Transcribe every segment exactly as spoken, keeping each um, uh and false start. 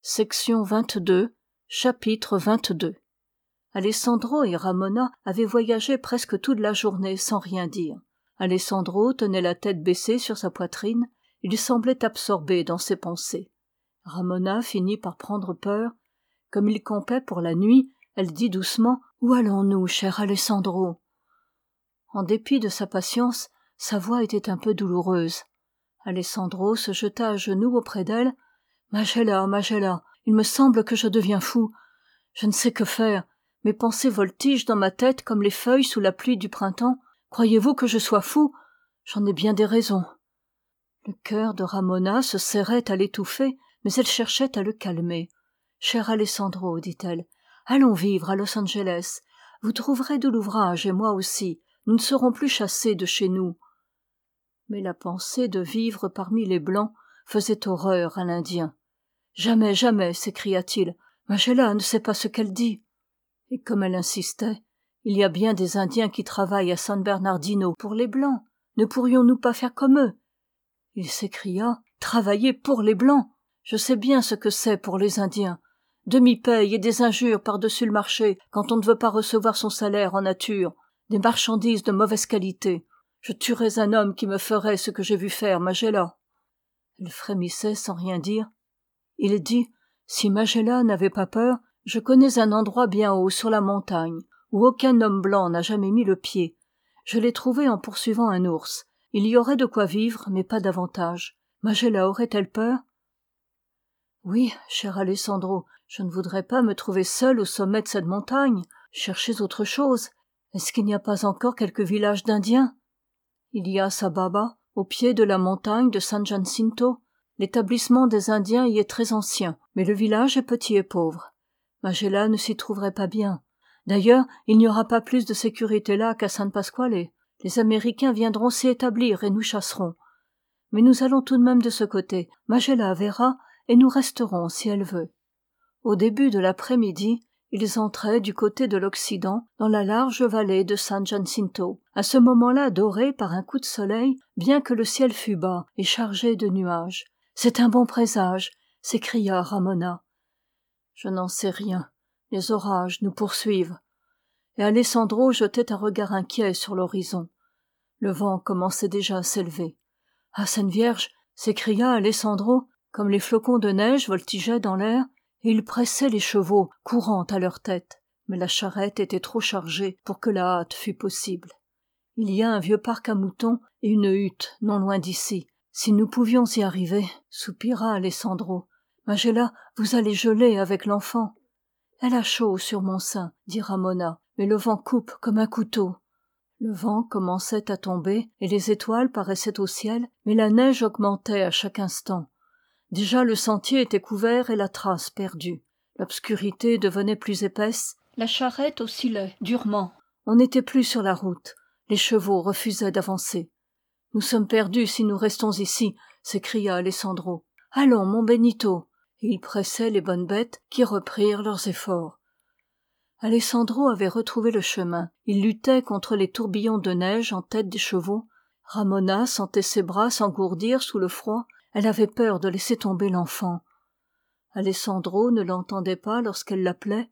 vingt-deux. Chapitre vingt-deux. Alessandro et Ramona avaient voyagé presque toute la journée sans rien dire. Alessandro tenait la tête baissée sur sa poitrine, il semblait absorbé dans ses pensées. Ramona finit par prendre peur. Comme il campait pour la nuit, elle dit doucement « Où allons-nous, cher Alessandro ?» En dépit de sa patience, sa voix était un peu douloureuse. Alessandro se jeta à genoux auprès d'elle. « Majella, Majella, il me semble que je deviens fou. Je ne sais que faire. Mes pensées voltigent dans ma tête comme les feuilles sous la pluie du printemps. Croyez-vous que je sois fou? J'en ai bien des raisons. » Le cœur de Ramona se serrait à l'étouffer, mais elle cherchait à le calmer. « Cher Alessandro, dit-elle, allons vivre à Los Angeles. Vous trouverez de l'ouvrage et moi aussi. Nous ne serons plus chassés de chez nous. » Mais la pensée de vivre parmi les Blancs faisait horreur à l'Indien. « Jamais, jamais, s'écria-t-il. Majella ne sait pas ce qu'elle dit. » Et comme elle insistait, « Il y a bien des Indiens qui travaillent à San Bernardino pour les Blancs. Ne pourrions-nous pas faire comme eux ?» Il s'écria, « Travailler pour les Blancs! Je sais bien ce que c'est pour les Indiens. Demi-paye et des injures par-dessus le marché quand on ne veut pas recevoir son salaire en nature. Des marchandises de mauvaise qualité. Je tuerais un homme qui me ferait ce que j'ai vu faire Majella. » Elle frémissait sans rien dire. Il dit, « Si Majella n'avait pas peur, je connais un endroit bien haut sur la montagne, où aucun homme blanc n'a jamais mis le pied. Je l'ai trouvé en poursuivant un ours. Il y aurait de quoi vivre, mais pas davantage. Majella aurait-elle peur? » « Oui, cher Alessandro, je ne voudrais pas me trouver seule au sommet de cette montagne. Cherchez autre chose. Est-ce qu'il n'y a pas encore quelques villages d'Indiens? » « Il y a Sababa, au pied de la montagne de San Jacinto. L'établissement des Indiens y est très ancien, mais le village est petit et pauvre. Majella ne s'y trouverait pas bien. D'ailleurs, il n'y aura pas plus de sécurité là qu'à San Pasquale. Les Américains viendront s'y établir et nous chasseront. Mais nous allons tout de même de ce côté. Majella verra et nous resterons si elle veut. » Au début de l'après-midi, ils entraient du côté de l'Occident dans la large vallée de San Jacinto, à ce moment-là dorée par un coup de soleil, bien que le ciel fût bas et chargé de nuages. « C'est un bon présage !» s'écria Ramona. « Je n'en sais rien. Les orages nous poursuivent. » Et Alessandro jetait un regard inquiet sur l'horizon. Le vent commençait déjà à s'élever. « Ah, Sainte Vierge !» s'écria Alessandro, comme les flocons de neige voltigeaient dans l'air, et ils pressaient les chevaux, courant à leur tête. Mais la charrette était trop chargée pour que la hâte fût possible. « Il y a un vieux parc à moutons et une hutte non loin d'ici. Si nous pouvions y arriver, » soupira Alessandro. « Majella, vous allez geler avec l'enfant. »« Elle a chaud sur mon sein, » dit Ramona, « mais le vent coupe comme un couteau. » Le vent commençait à tomber et les étoiles paraissaient au ciel, mais la neige augmentait à chaque instant. Déjà le sentier était couvert et la trace perdue. L'obscurité devenait plus épaisse, la charrette oscillait durement. On n'était plus sur la route, les chevaux refusaient d'avancer. « Nous sommes perdus si nous restons ici !» s'écria Alessandro. « Allons, mon Benito !» Et il pressait les bonnes bêtes qui reprirent leurs efforts. Alessandro avait retrouvé le chemin. Il luttait contre les tourbillons de neige en tête des chevaux. Ramona sentait ses bras s'engourdir sous le froid. Elle avait peur de laisser tomber l'enfant. Alessandro ne l'entendait pas lorsqu'elle l'appelait.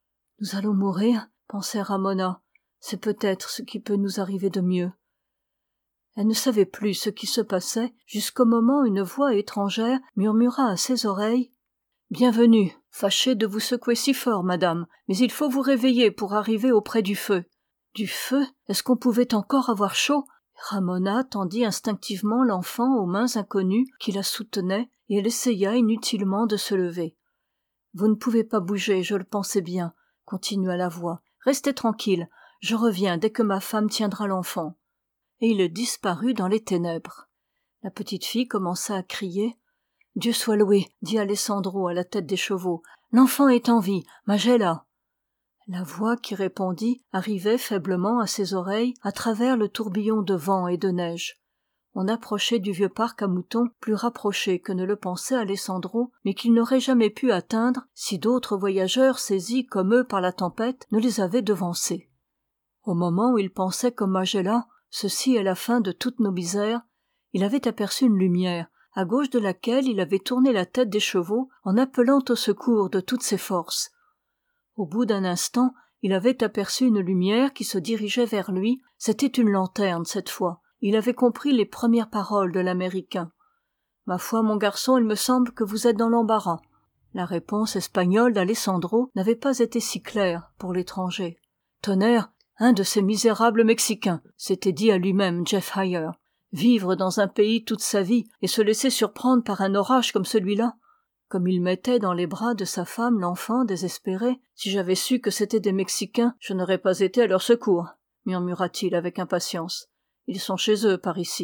« Nous allons mourir, » pensait Ramona. « C'est peut-être ce qui peut nous arriver de mieux. » Elle ne savait plus ce qui se passait jusqu'au moment où une voix étrangère murmura à ses oreilles. « Bienvenue, fâchée de vous secouer si fort, madame, mais il faut vous réveiller pour arriver auprès du feu. » Du feu? Est-ce qu'on pouvait encore avoir chaud? Ramona tendit instinctivement l'enfant aux mains inconnues qui la soutenaient et elle essaya inutilement de se lever. « Vous ne pouvez pas bouger, je le pensais bien, » continua la voix. « Restez tranquille, je reviens dès que ma femme tiendra l'enfant. » Et il disparut dans les ténèbres. La petite fille commença à crier. « Dieu soit loué, » dit Alessandro à la tête des chevaux. « L'enfant est en vie, Majella !» La voix qui répondit arrivait faiblement à ses oreilles à travers le tourbillon de vent et de neige. On approchait du vieux parc à moutons, plus rapproché que ne le pensait Alessandro, mais qu'il n'aurait jamais pu atteindre si d'autres voyageurs saisis comme eux par la tempête ne les avaient devancés. Au moment où il pensait comme Majella, ceci est la fin de toutes nos misères, il avait aperçu une lumière, à gauche de laquelle il avait tourné la tête des chevaux en appelant au secours de toutes ses forces. Au bout d'un instant, il avait aperçu une lumière qui se dirigeait vers lui. C'était une lanterne cette fois. Il avait compris les premières paroles de l'Américain. « Ma foi, mon garçon, il me semble que vous êtes dans l'embarras. » La réponse espagnole d'Alessandro n'avait pas été si claire pour l'étranger. « Tonnerre, un de ces misérables Mexicains !» s'était dit à lui-même Jeff Heyer. « Vivre dans un pays toute sa vie et se laisser surprendre par un orage comme celui-là !» Comme il mettait dans les bras de sa femme l'enfant désespéré, « Si j'avais su que c'étaient des Mexicains, je n'aurais pas été à leur secours, » murmura-t-il avec impatience. « Ils sont chez eux, par ici. »«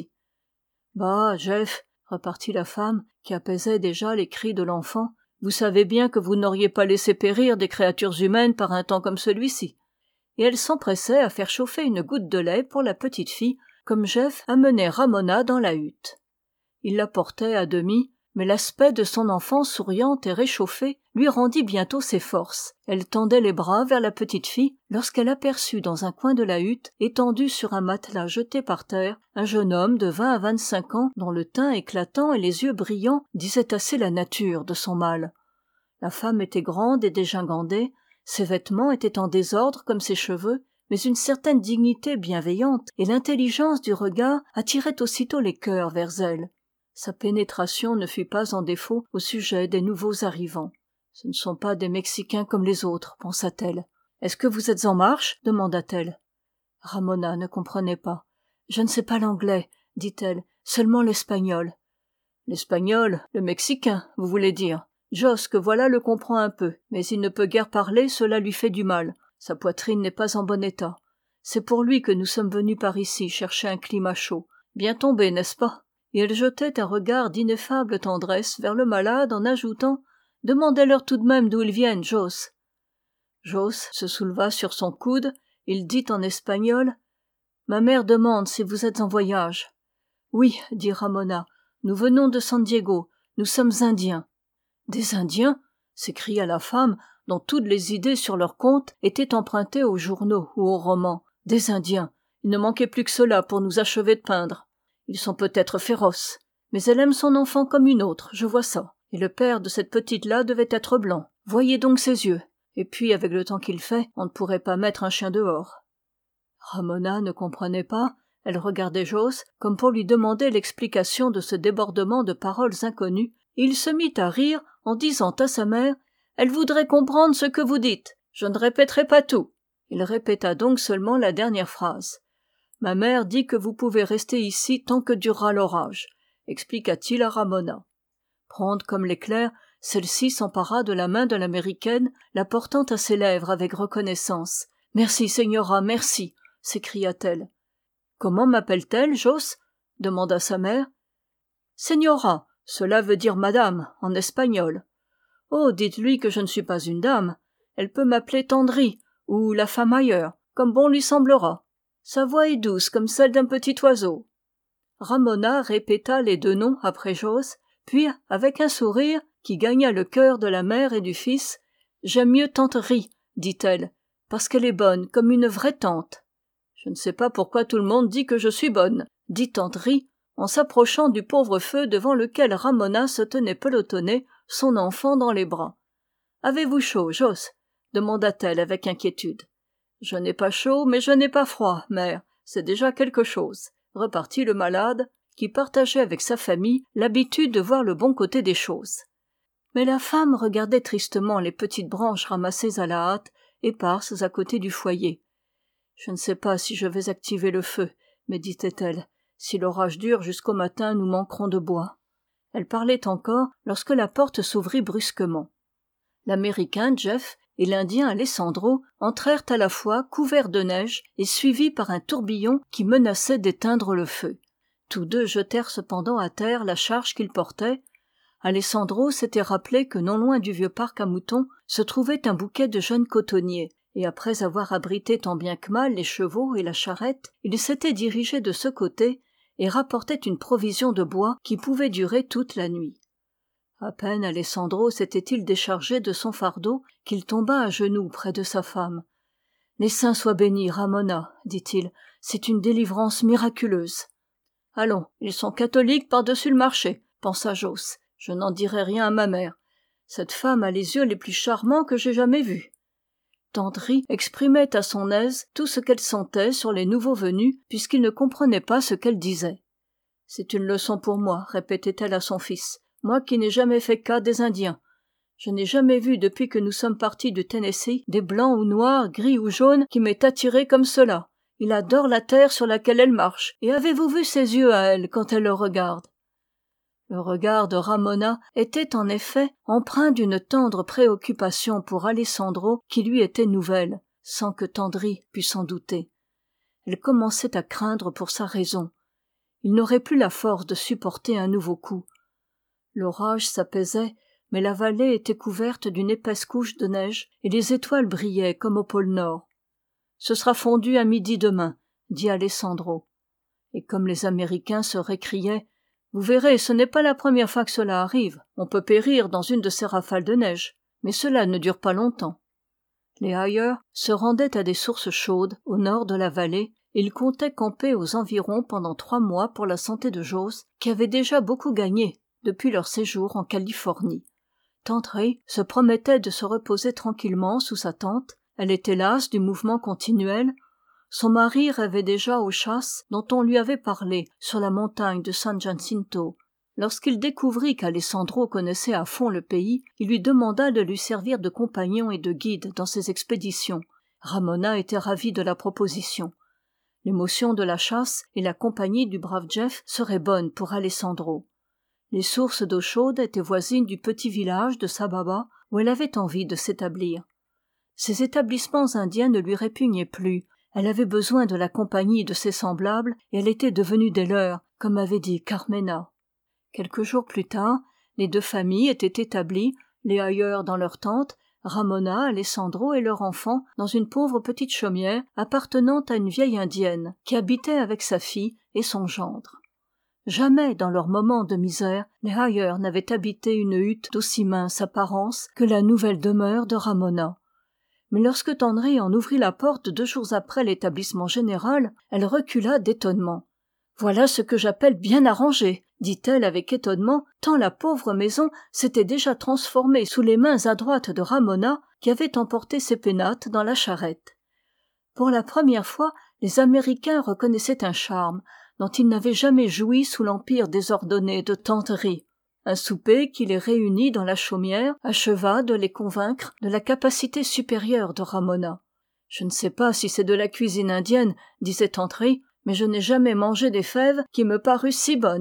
Bah, Jeff, » repartit la femme, qui apaisait déjà les cris de l'enfant, « vous savez bien que vous n'auriez pas laissé périr des créatures humaines par un temps comme celui-ci. » Et elle s'empressait à faire chauffer une goutte de lait pour la petite fille, comme Jeff amenait Ramona dans la hutte. Il la portait à demi, mais l'aspect de son enfant souriante et réchauffée lui rendit bientôt ses forces. Elle tendait les bras vers la petite fille lorsqu'elle aperçut dans un coin de la hutte, étendu sur un matelas jeté par terre, un jeune homme de vingt à vingt-cinq ans dont le teint éclatant et les yeux brillants disaient assez la nature de son mal. La femme était grande et dégingandée, ses vêtements étaient en désordre comme ses cheveux, mais une certaine dignité bienveillante et l'intelligence du regard attiraient aussitôt les cœurs vers elle. Sa pénétration ne fut pas en défaut au sujet des nouveaux arrivants. « Ce ne sont pas des Mexicains comme les autres, » pensa-t-elle. « Est-ce que vous êtes en marche ?» demanda-t-elle. Ramona ne comprenait pas. « Je ne sais pas l'anglais, » dit-elle, « seulement l'espagnol. »« L'espagnol, le Mexicain, vous voulez dire. Jos, que voilà, le comprend un peu, mais il ne peut guère parler, cela lui fait du mal. Sa poitrine n'est pas en bon état. C'est pour lui que nous sommes venus par ici chercher un climat chaud. Bien tombé, n'est-ce pas ?» Et elle jetait un regard d'ineffable tendresse vers le malade en ajoutant « Demandez-leur tout de même d'où ils viennent, Jos. » Jos se souleva sur son coude, il dit en espagnol « Ma mère demande si vous êtes en voyage. »« Oui, » dit Ramona, « nous venons de San Diego, nous sommes indiens. »« Des Indiens ?» s'écria la femme, dont toutes les idées sur leur compte étaient empruntées aux journaux ou aux romans. « Des Indiens, il ne manquait plus que cela pour nous achever de peindre. Ils sont peut-être féroces, mais elle aime son enfant comme une autre, je vois ça. Et le père de cette petite-là devait être blanc. Voyez donc ses yeux. Et puis, avec le temps qu'il fait, on ne pourrait pas mettre un chien dehors. » Ramona ne comprenait pas. Elle regardait Jos comme pour lui demander l'explication de ce débordement de paroles inconnues, et il se mit à rire en disant à sa mère « Elle voudrait comprendre ce que vous dites. Je ne répéterai pas tout. » Il répéta donc seulement la dernière phrase. « Ma mère dit que vous pouvez rester ici tant que durera l'orage, » expliqua-t-il à Ramona. Prompte comme l'éclair, celle-ci s'empara de la main de l'Américaine, la portant à ses lèvres avec reconnaissance. « Merci, señora, merci » s'écria-t-elle. « Comment m'appelle-t-elle, Jos ?» demanda sa mère. « Señora, cela veut dire madame, en espagnol. »« Oh, dites-lui que je ne suis pas une dame. Elle peut m'appeler Tendry, ou la femme ailleurs, comme bon lui semblera. Sa voix est douce comme celle d'un petit oiseau. » Ramona répéta les deux noms après Jos, puis, avec un sourire qui gagna le cœur de la mère et du fils, « J'aime mieux tante Ri, dit-elle, parce qu'elle est bonne comme une vraie tante. »« Je ne sais pas pourquoi tout le monde dit que je suis bonne, » dit tante Ri, en s'approchant du pauvre feu devant lequel Ramona se tenait pelotonnée, son enfant dans les bras. « Avez-vous chaud, Jos ?» demanda-t-elle avec inquiétude. « Je n'ai pas chaud, mais je n'ai pas froid, mère, c'est déjà quelque chose, » repartit le malade, qui partageait avec sa famille l'habitude de voir le bon côté des choses. Mais la femme regardait tristement les petites branches ramassées à la hâte, éparses à côté du foyer. « Je ne sais pas si je vais activer le feu, » méditait-elle. « Si l'orage dure jusqu'au matin, nous manquerons de bois. » Elle parlait encore lorsque la porte s'ouvrit brusquement. L'Américain Jeff et l'Indien Alessandro entrèrent à la fois couverts de neige et suivis par un tourbillon qui menaçait d'éteindre le feu. Tous deux jetèrent cependant à terre la charge qu'ils portaient. Alessandro s'était rappelé que non loin du vieux parc à moutons se trouvait un bouquet de jeunes cotonniers, et après avoir abrité tant bien que mal les chevaux et la charrette, il s'était dirigé de ce côté et rapportait une provision de bois qui pouvait durer toute la nuit. À peine Alessandro s'était-il déchargé de son fardeau qu'il tomba à genoux près de sa femme. « Les saints soient bénis, Ramona, » dit-il, « c'est une délivrance miraculeuse. »« Allons, ils sont catholiques par-dessus le marché. pensa Josse. Je n'en dirai rien à ma mère. Cette femme a les yeux les plus charmants que j'ai jamais vus. Tantry exprimait à son aise tout ce qu'elle sentait sur les nouveaux venus, puisqu'il ne comprenait pas ce qu'elle disait. « C'est une leçon pour moi, répétait-elle à son fils, moi qui n'ai jamais fait cas des Indiens. Je n'ai jamais vu depuis que nous sommes partis du Tennessee des blancs ou noirs, gris ou jaunes qui m'aient attiré comme cela. Il adore la terre sur laquelle elle marche, et avez-vous vu ses yeux à elle quand elle le regarde ?» Le regard de Ramona était en effet empreint d'une tendre préoccupation pour Alessandro qui lui était nouvelle, sans que Tandry pût s'en douter. Elle commençait à craindre pour sa raison. Il n'aurait plus la force de supporter un nouveau coup. L'orage s'apaisait, mais la vallée était couverte d'une épaisse couche de neige et les étoiles brillaient comme au pôle Nord. « Ce sera fondu à midi demain, » dit Alessandro. Et comme les Américains se récriaient, « Vous verrez, ce n'est pas la première fois que cela arrive. On peut périr dans une de ces rafales de neige, mais cela ne dure pas longtemps. » Les Hayers se rendaient à des sources chaudes au nord de la vallée, et ils comptaient camper aux environs pendant trois mois pour la santé de Josse, qui avait déjà beaucoup gagné depuis leur séjour en Californie. Tantry se promettait de se reposer tranquillement sous sa tente. Elle était lasse du mouvement continuel. Son mari rêvait déjà aux chasses dont on lui avait parlé sur la montagne de San Jacinto. Lorsqu'il découvrit qu'Alessandro connaissait à fond le pays, il lui demanda de lui servir de compagnon et de guide dans ses expéditions. Ramona était ravie de la proposition. L'émotion de la chasse et la compagnie du brave Jeff seraient bonnes pour Alessandro. Les sources d'eau chaude étaient voisines du petit village de Sababa, où elle avait envie de s'établir. Ces établissements indiens ne lui répugnaient plus. Elle avait besoin de la compagnie de ses semblables et elle était devenue des leurs, comme avait dit Carmena. Quelques jours plus tard, les deux familles étaient établies, les Hayers dans leur tente, Ramona, Alessandro et leur enfant dans une pauvre petite chaumière appartenant à une vieille indienne qui habitait avec sa fille et son gendre. Jamais dans leurs moments de misère, les Hayers n'avaient habité une hutte d'aussi mince apparence que la nouvelle demeure de Ramona. Mais lorsque Tandry en ouvrit la porte deux jours après l'établissement général, elle recula d'étonnement. « Voilà ce que j'appelle bien arrangé !» dit-elle avec étonnement, tant la pauvre maison s'était déjà transformée sous les mains adroites de Ramona qui avait emporté ses pénates dans la charrette. Pour la première fois, les Américains reconnaissaient un charme dont ils n'avaient jamais joui sous l'empire désordonné de Tantry. Un souper qui les réunit dans la chaumière acheva de les convaincre de la capacité supérieure de Ramona. « Je ne sais pas si c'est de la cuisine indienne, » disait Tantry, « mais je n'ai jamais mangé des fèves qui me parussent si bonnes. »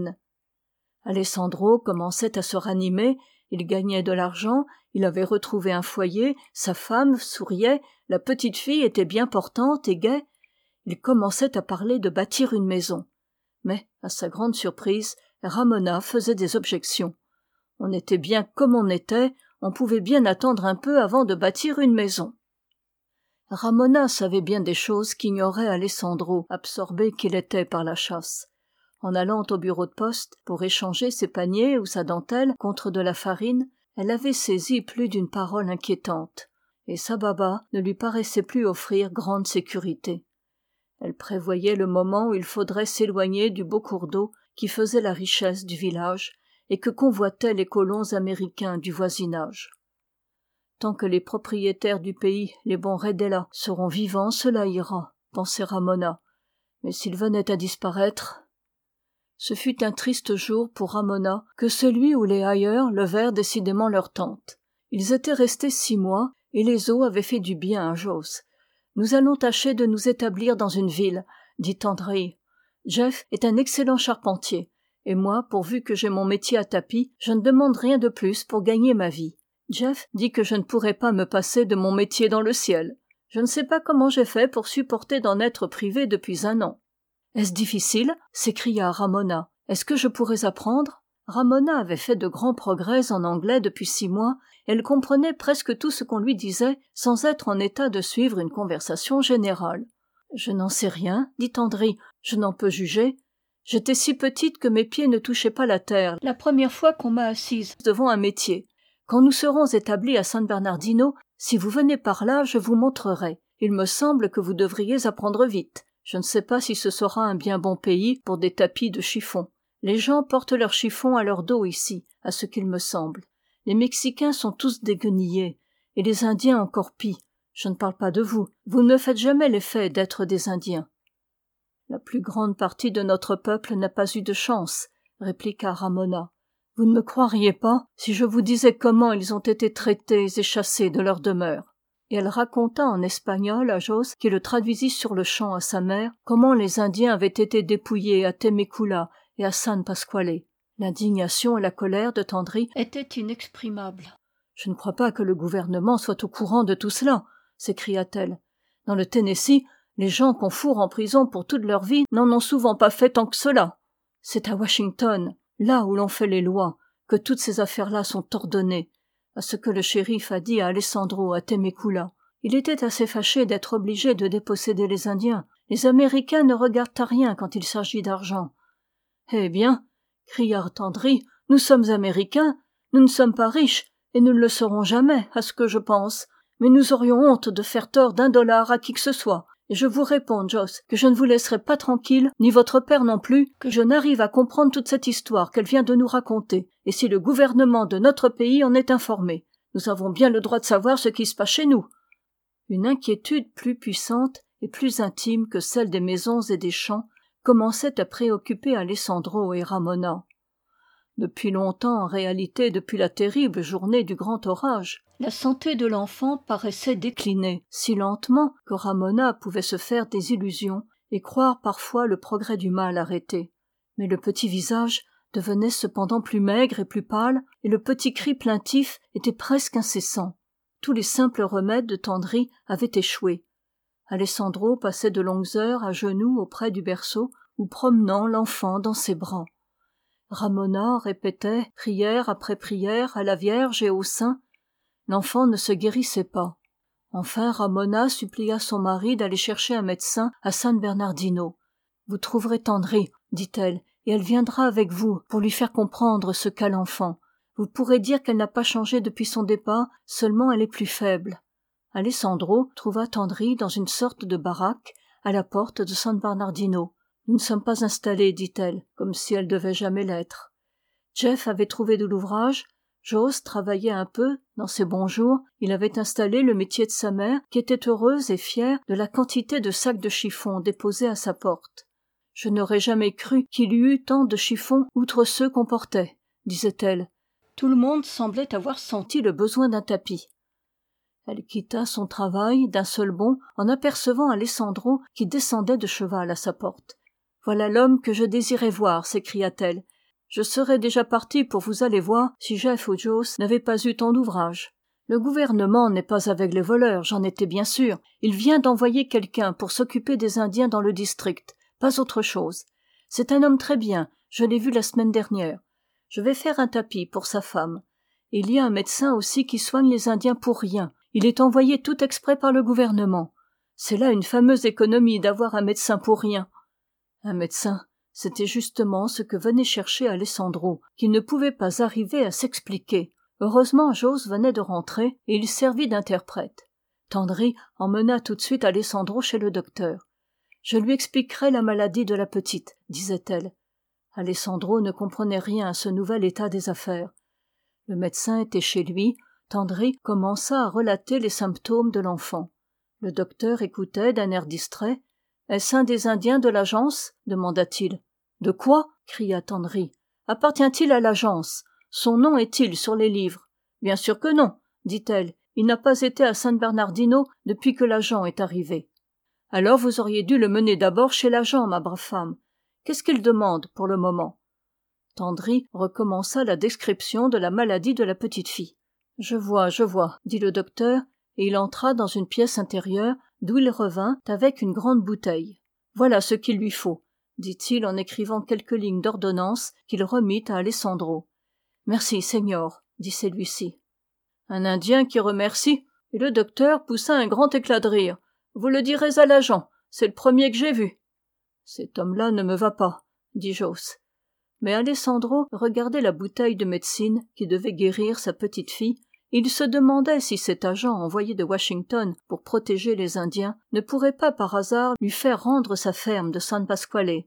Alessandro commençait à se ranimer, il gagnait de l'argent, il avait retrouvé un foyer, sa femme souriait, la petite fille était bien portante et gaie. Il commençait à parler de bâtir une maison. Mais, à sa grande surprise, Ramona faisait des objections. On était bien comme on était, on pouvait bien attendre un peu avant de bâtir une maison. Ramona savait bien des choses qu'ignorait Alessandro, absorbé qu'il était par la chasse. En allant au bureau de poste pour échanger ses paniers ou sa dentelle contre de la farine, elle avait saisi plus d'une parole inquiétante, et Sababa ne lui paraissait plus offrir grande sécurité. Elle prévoyait le moment où il faudrait s'éloigner du beau cours d'eau qui faisait la richesse du village et que convoitaient les colons américains du voisinage. Tant que les propriétaires du pays, les bons Redella, seront vivants, cela ira, pensait Ramona. Mais s'ils venaient à disparaître... Ce fut un triste jour pour Ramona que celui où les Hayers levèrent décidément leur tente. Ils étaient restés six mois et les eaux avaient fait du bien à Josse. « Nous allons tâcher de nous établir dans une ville, » dit Tandry. « Jeff est un excellent charpentier, et moi, pourvu que j'ai mon métier à tapis, je ne demande rien de plus pour gagner ma vie. Jeff dit que je ne pourrai pas me passer de mon métier dans le ciel. Je ne sais pas comment j'ai fait pour supporter d'en être privé depuis un an. » « Est-ce difficile ?» s'écria Ramona. « Est-ce que je pourrais apprendre ?» Ramona avait fait de grands progrès en anglais depuis six mois, et elle comprenait presque tout ce qu'on lui disait sans être en état de suivre une conversation générale. « Je n'en sais rien, » dit Tandry, « je n'en peux juger. J'étais si petite que mes pieds ne touchaient pas la terre la première fois qu'on m'a assise devant un métier. Quand nous serons établis à San Bernardino, si vous venez par là, je vous montrerai. Il me semble que vous devriez apprendre vite. Je ne sais pas si ce sera un bien bon pays pour des tapis de chiffon. Les gens portent leurs chiffons à leur dos ici, à ce qu'il me semble. Les Mexicains sont tous déguenillés, et les Indiens encore pis. Je ne parle pas de vous. Vous ne me faites jamais l'effet d'être des Indiens. La plus grande partie de notre peuple n'a pas eu de chance, répliqua Ramona. Vous ne me croiriez pas si je vous disais comment ils ont été traités et chassés de leur demeure. Et elle raconta en espagnol à Jos, qui le traduisit sur le champ à sa mère, comment les Indiens avaient été dépouillés à Temecula et à San Pasquale. L'indignation et la colère de Tendry étaient inexprimables. « Je ne crois pas que le gouvernement soit au courant de tout cela, » s'écria-t-elle. « Dans le Tennessee, les gens qu'on fourre en prison pour toute leur vie n'en ont souvent pas fait tant que cela. C'est à Washington, là où l'on fait les lois, que toutes ces affaires-là sont ordonnées. À ce que le shérif a dit à Alessandro à Temecula. Il était assez fâché d'être obligé de déposséder les Indiens. Les Américains ne regardent à rien quand il s'agit d'argent. « Eh bien, cria Tendry, nous sommes Américains, nous ne sommes pas riches, et nous ne le serons jamais, à ce que je pense. Mais nous aurions honte de faire tort d'un dollar à qui que ce soit. Et je vous réponds, Jos, que je ne vous laisserai pas tranquille, ni votre père non plus, que je n'arrive à comprendre toute cette histoire qu'elle vient de nous raconter, et si le gouvernement de notre pays en est informé. Nous avons bien le droit de savoir ce qui se passe chez nous. » Une inquiétude plus puissante et plus intime que celle des maisons et des champs commençait à préoccuper Alessandro et Ramona. Depuis longtemps, en réalité depuis la terrible journée du grand orage, la santé de l'enfant paraissait décliner si lentement que Ramona pouvait se faire des illusions et croire parfois le progrès du mal arrêté. Mais le petit visage devenait cependant plus maigre et plus pâle, et le petit cri plaintif était presque incessant. Tous les simples remèdes de Tendry avaient échoué. Alessandro passait de longues heures à genoux auprès du berceau ou promenant l'enfant dans ses bras. Ramona répétait, prière après prière, à la Vierge et aux saints. L'enfant ne se guérissait pas. Enfin, Ramona supplia son mari d'aller chercher un médecin à San Bernardino. « Vous trouverez Tendry, dit-elle, et elle viendra avec vous pour lui faire comprendre ce qu'a l'enfant. Vous pourrez dire qu'elle n'a pas changé depuis son départ, seulement elle est plus faible. » Alessandro trouva Tendry dans une sorte de baraque à la porte de San Bernardino. « Nous ne sommes pas installés, dit-elle, comme si elle devait jamais l'être. Jeff avait trouvé de l'ouvrage, Jos travaillait un peu, dans ses bons jours, il avait installé le métier de sa mère, qui était heureuse et fière de la quantité de sacs de chiffons déposés à sa porte. « Je n'aurais jamais cru qu'il y eût tant de chiffons outre ceux qu'on portait, » disait-elle. Tout le monde semblait avoir senti le besoin d'un tapis. Elle quitta son travail d'un seul bond en apercevant Alessandro qui descendait de cheval à sa porte. « Voilà l'homme que je désirais voir, » s'écria-t-elle. « Je serais déjà partie pour vous aller voir si Jeff ou Jos n'avaient pas eu tant d'ouvrage. Le gouvernement n'est pas avec les voleurs, j'en étais bien sûre. Il vient d'envoyer quelqu'un pour s'occuper des Indiens dans le district, pas autre chose. C'est un homme très bien, je l'ai vu la semaine dernière. Je vais faire un tapis pour sa femme. Et il y a un médecin aussi qui soigne les Indiens pour rien. Il est envoyé tout exprès par le gouvernement. C'est là une fameuse économie d'avoir un médecin pour rien. » Un médecin, c'était justement ce que venait chercher Alessandro, qui ne pouvait pas arriver à s'expliquer. Heureusement, Jos venait de rentrer et il servit d'interprète. Tendry emmena tout de suite Alessandro chez le docteur. « Je lui expliquerai la maladie de la petite, » disait-elle. Alessandro ne comprenait rien à ce nouvel état des affaires. Le médecin était chez lui. Tendry commença à relater les symptômes de l'enfant. Le docteur écoutait d'un air distrait. « Est-ce un des Indiens de l'agence ?» demanda-t-il. « De quoi ?» cria Tendry. « Appartient-il à l'agence ? Son nom est-il sur les livres ?»« Bien sûr que non, » dit-elle. « Il n'a pas été à San Bernardino depuis que l'agent est arrivé. »« Alors vous auriez dû le mener d'abord chez l'agent, ma brave femme. Qu'est-ce qu'il demande pour le moment ?» Tendry recommença la description de la maladie de la petite fille. « Je vois, je vois, » dit le docteur, et il entra dans une pièce intérieure d'où il revint avec une grande bouteille. « Voilà ce qu'il lui faut, » dit-il en écrivant quelques lignes d'ordonnance qu'il remit à Alessandro. « Merci, Seigneur, » dit celui-ci. Un Indien qui remercie, et le docteur poussa un grand éclat de rire. « Vous le direz à l'agent, c'est le premier que j'ai vu. »« Cet homme-là ne me va pas, » dit Jos. Mais Alessandro regardait la bouteille de médecine qui devait guérir sa petite fille, et il se demandait si cet agent envoyé de Washington pour protéger les Indiens ne pourrait pas par hasard lui faire rendre sa ferme de San Pasquale.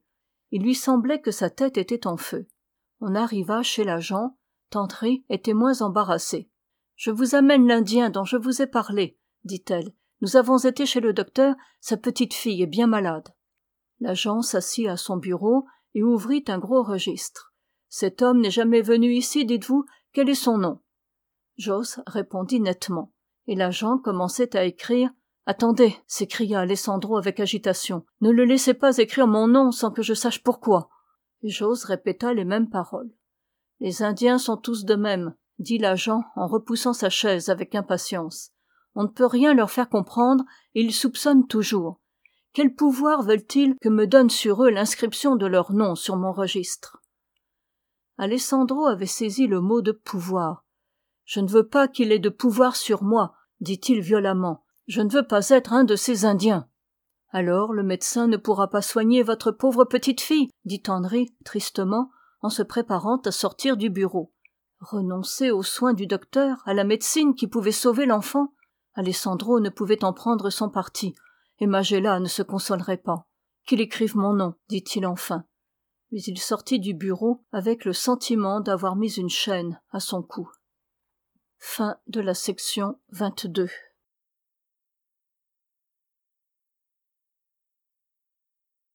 Il lui semblait que sa tête était en feu. On arriva chez l'agent. Tantry était moins embarrassée. « Je vous amène l'Indien dont je vous ai parlé, » dit-elle. « Nous avons été chez le docteur, sa petite-fille est bien malade. » L'agent s'assit à son bureau et ouvrit un gros registre. « Cet homme n'est jamais venu ici, dites-vous, quel est son nom ?» Josse répondit nettement. Et l'agent commençait à écrire. « Attendez !» s'écria Alessandro avec agitation. « Ne le laissez pas écrire mon nom sans que je sache pourquoi. » Et Josse répéta les mêmes paroles. « Les Indiens sont tous de même, » dit l'agent en repoussant sa chaise avec impatience. « On ne peut rien leur faire comprendre et ils soupçonnent toujours. Quel pouvoir veulent-ils que me donne sur eux l'inscription de leur nom sur mon registre ?» Alessandro avait saisi le mot de pouvoir. « Je ne veux pas qu'il ait de pouvoir sur moi, » dit-il violemment. « Je ne veux pas être un de ces Indiens. » « Alors le médecin ne pourra pas soigner votre pauvre petite-fille, » dit Tantry tristement, en se préparant à sortir du bureau. Renoncer aux soins du docteur, à la médecine qui pouvait sauver l'enfant? Alessandro ne pouvait en prendre son parti, et Majella ne se consolerait pas. « Qu'il écrive mon nom, » dit-il enfin. Mais il sortit du bureau avec le sentiment d'avoir mis une chaîne à son cou. Fin de la section vingt-deux.